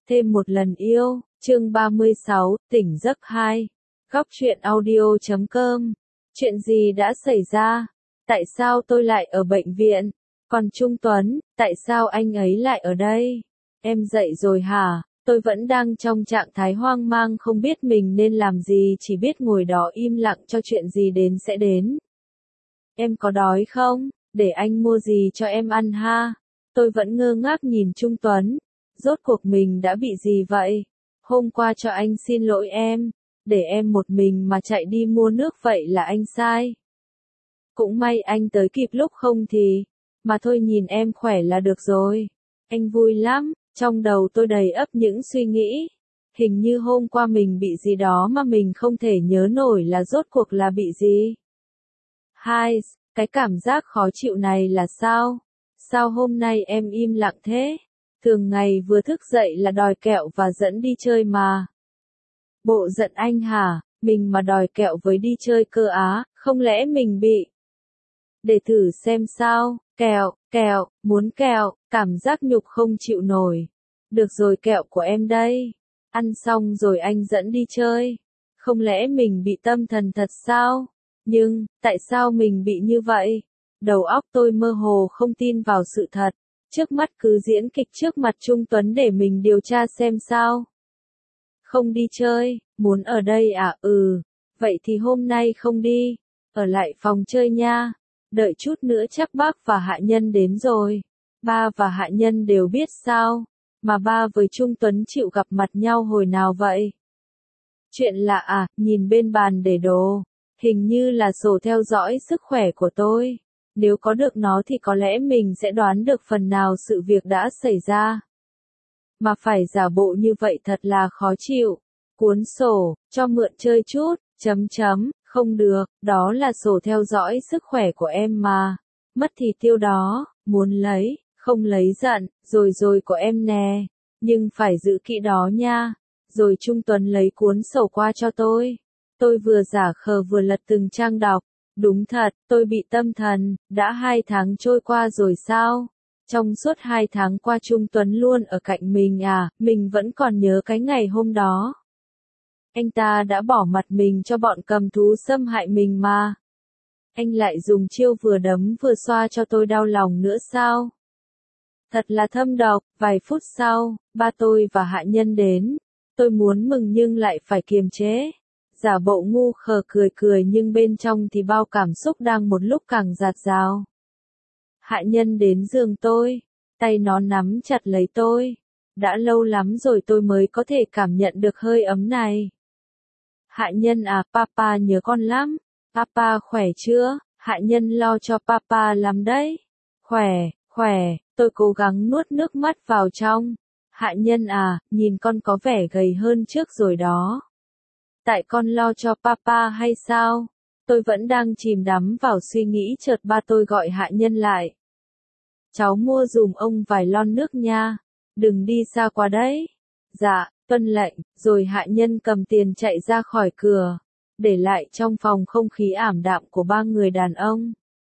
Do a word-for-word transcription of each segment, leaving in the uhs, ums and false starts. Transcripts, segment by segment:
Thêm một lần yêu, chương ba mươi sáu, tỉnh giấc hai. Góc truyện audio chấm com. Chuyện gì đã xảy ra? Tại sao tôi lại ở bệnh viện? Còn Trung Tuấn, tại sao anh ấy lại ở đây? Em dậy rồi hả? Tôi vẫn đang trong trạng thái hoang mang không biết mình nên làm gì, chỉ biết ngồi đó im lặng cho chuyện gì đến sẽ đến. Em có đói không? Để anh mua gì cho em ăn ha? Tôi vẫn ngơ ngác nhìn Trung Tuấn. Rốt cuộc mình đã bị gì vậy? Hôm qua cho anh xin lỗi em, để em một mình mà chạy đi mua nước vậy là anh sai. Cũng may anh tới kịp lúc không thì, mà thôi nhìn em khỏe là được rồi. Anh vui lắm, trong đầu tôi đầy ắp những suy nghĩ. Hình như hôm qua mình bị gì đó mà mình không thể nhớ nổi là rốt cuộc là bị gì. Hai, cái cảm giác khó chịu này là sao? Sao hôm nay em im lặng thế? Thường ngày vừa thức dậy là đòi kẹo và dẫn đi chơi mà. Bộ giận anh hả? Mình mà đòi kẹo với đi chơi cơ á, không lẽ mình bị? Để thử xem sao, kẹo, kẹo, muốn kẹo, cảm giác nhục không chịu nổi. Được rồi, kẹo của em đây. Ăn xong rồi anh dẫn đi chơi. Không lẽ mình bị tâm thần thật sao? Nhưng, tại sao mình bị như vậy? Đầu óc tôi mơ hồ không tin vào sự thật. Trước mắt cứ diễn kịch trước mặt Trung Tuấn để mình điều tra xem sao. Không đi chơi, muốn ở đây à? Ừ, vậy thì hôm nay không đi, ở lại phòng chơi nha. Đợi chút nữa chắc bác và Hạ Nhân đến rồi. Ba và Hạ Nhân đều biết sao, mà ba với Trung Tuấn chịu gặp mặt nhau hồi nào vậy? Chuyện lạ à, nhìn bên bàn để đồ, hình như là sổ theo dõi sức khỏe của tôi. Nếu có được nó thì có lẽ mình sẽ đoán được phần nào sự việc đã xảy ra. Mà phải giả bộ như vậy thật là khó chịu. Cuốn sổ, cho mượn chơi chút, chấm chấm, không được, đó là sổ theo dõi sức khỏe của em mà. Mất thì tiêu đó, muốn lấy, không lấy giận, rồi rồi của em nè. Nhưng phải giữ kỹ đó nha. Rồi Trung Tuấn lấy cuốn sổ qua cho tôi. Tôi vừa giả khờ vừa lật từng trang đọc. Đúng thật, tôi bị tâm thần, đã hai tháng trôi qua rồi sao? Trong suốt hai tháng qua Trung Tuấn luôn ở cạnh mình à, mình vẫn còn nhớ cái ngày hôm đó. Anh ta đã bỏ mặt mình cho bọn cầm thú xâm hại mình mà. Anh lại dùng chiêu vừa đấm vừa xoa cho tôi đau lòng nữa sao? Thật là thâm độc, vài phút sau, ba tôi và Hạ Nhân đến. Tôi muốn mừng nhưng lại phải kiềm chế. Giả bộ ngu khờ cười cười nhưng bên trong thì bao cảm xúc đang một lúc càng dạt dào. Hạ Nhân đến giường tôi, tay nó nắm chặt lấy tôi. Đã lâu lắm rồi tôi mới có thể cảm nhận được hơi ấm này. Hạ Nhân à, papa nhớ con lắm. Papa khỏe chưa? Hạ Nhân lo cho papa lắm đấy. Khỏe, khỏe, tôi cố gắng nuốt nước mắt vào trong. Hạ Nhân à, nhìn con có vẻ gầy hơn trước rồi đó. Tại con lo cho papa hay sao? Tôi vẫn đang chìm đắm vào suy nghĩ chợt ba tôi gọi Hạ Nhân lại. Cháu mua dùm ông vài lon nước nha. Đừng đi xa quá đấy. Dạ, tuân lệnh, rồi Hạ Nhân cầm tiền chạy ra khỏi cửa. Để lại trong phòng không khí ảm đạm của ba người đàn ông.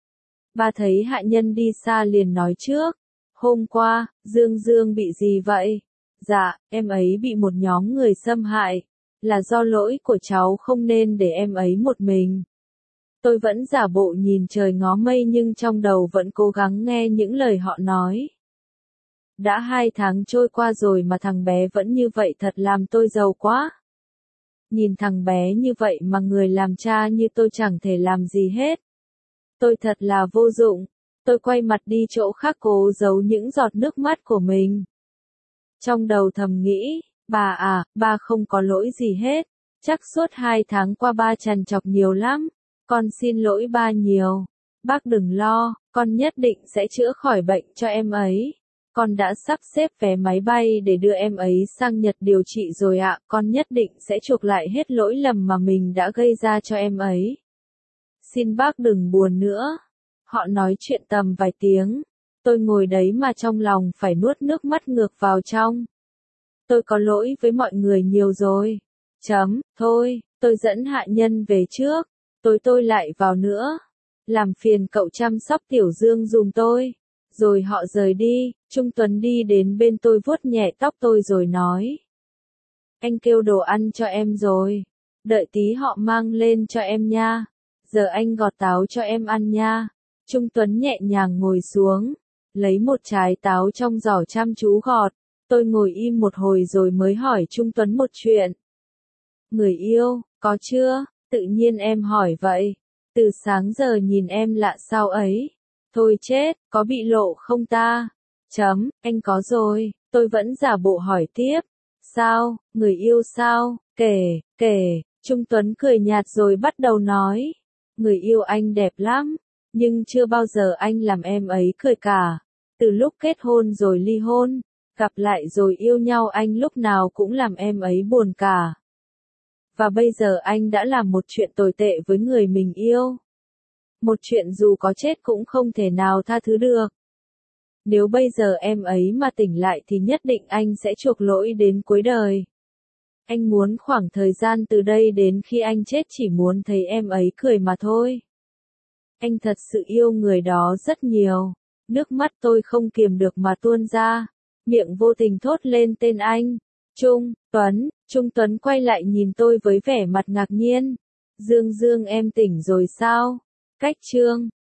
Ba thấy Hạ Nhân đi xa liền nói trước. Hôm qua, Dương Dương bị gì vậy? Dạ, em ấy bị một nhóm người xâm hại. Là do lỗi của cháu không nên để em ấy một mình. Tôi vẫn giả bộ nhìn trời ngó mây nhưng trong đầu vẫn cố gắng nghe những lời họ nói. Đã hai tháng trôi qua rồi mà thằng bé vẫn như vậy thật làm tôi giàu quá. Nhìn thằng bé như vậy mà người làm cha như tôi chẳng thể làm gì hết. Tôi thật là vô dụng. Tôi quay mặt đi chỗ khác cố giấu những giọt nước mắt của mình. Trong đầu thầm nghĩ. Bà à, ba không có lỗi gì hết. Chắc suốt hai tháng qua ba trằn trọc nhiều lắm. Con xin lỗi ba nhiều. Bác đừng lo, con nhất định sẽ chữa khỏi bệnh cho em ấy. Con đã sắp xếp vé máy bay để đưa em ấy sang Nhật điều trị rồi ạ. Con nhất định sẽ chuộc lại hết lỗi lầm mà mình đã gây ra cho em ấy. Xin bác đừng buồn nữa. Họ nói chuyện tầm vài tiếng. Tôi ngồi đấy mà trong lòng phải nuốt nước mắt ngược vào trong. Tôi có lỗi với mọi người nhiều rồi. Chấm, thôi, tôi dẫn Hạ Nhân về trước. Tối tôi lại vào nữa. Làm phiền cậu chăm sóc Tiểu Dương giùm tôi. Rồi họ rời đi, Trung Tuấn đi đến bên tôi vuốt nhẹ tóc tôi rồi nói. Anh kêu đồ ăn cho em rồi. Đợi tí họ mang lên cho em nha. Giờ anh gọt táo cho em ăn nha. Trung Tuấn nhẹ nhàng ngồi xuống, lấy một trái táo trong giỏ chăm chú gọt. Tôi ngồi im một hồi rồi mới hỏi Trung Tuấn một chuyện. Người yêu, có chưa? Tự nhiên em hỏi vậy. Từ sáng giờ nhìn em lạ sao ấy. Thôi chết, có bị lộ không ta? Chấm, anh có rồi. Tôi vẫn giả bộ hỏi tiếp. Sao, người yêu sao? Kể, kể. Trung Tuấn cười nhạt rồi bắt đầu nói. Người yêu anh đẹp lắm, nhưng chưa bao giờ anh làm em ấy cười cả. Từ lúc kết hôn rồi ly hôn, gặp lại rồi yêu nhau anh lúc nào cũng làm em ấy buồn cả. Và bây giờ anh đã làm một chuyện tồi tệ với người mình yêu. Một chuyện dù có chết cũng không thể nào tha thứ được. Nếu bây giờ em ấy mà tỉnh lại thì nhất định anh sẽ chuộc lỗi đến cuối đời. Anh muốn khoảng thời gian từ đây đến khi anh chết chỉ muốn thấy em ấy cười mà thôi. Anh thật sự yêu người đó rất nhiều. Nước mắt tôi không kiềm được mà tuôn ra. Miệng vô tình thốt lên tên anh. Trung, Tuấn. Trung Tuấn quay lại nhìn tôi với vẻ mặt ngạc nhiên. Dương Dương em tỉnh rồi sao? Cách chương